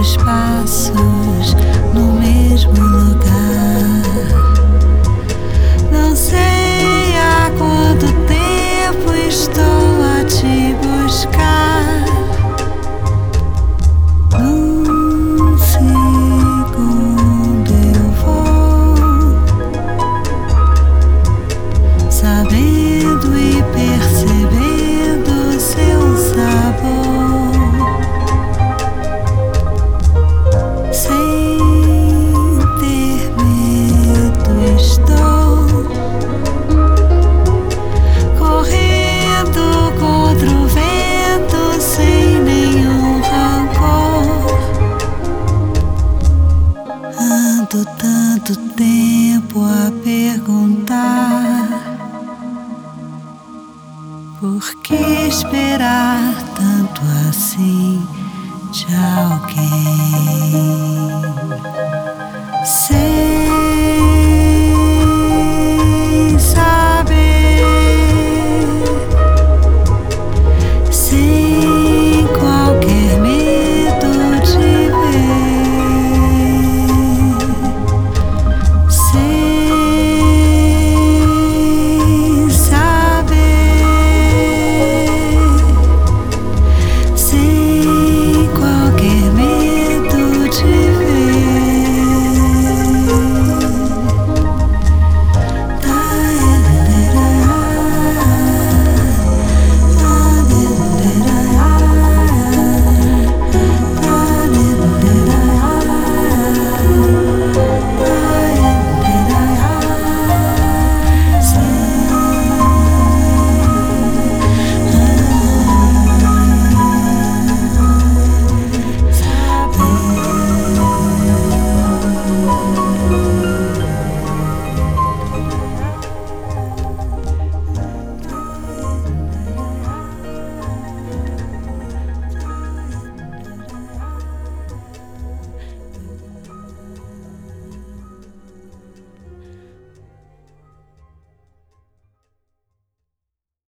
meus passos no mesmo lugar. Não sei há quanto tempo estou a te buscar. Num segundo eu vou, sabendo e percebendo seu sabor, sem ter medo estou correndo contra o vento sem nenhum rancor. Ando tanto tempo a perguntar: por que esperar tanto assim de alguém? Sei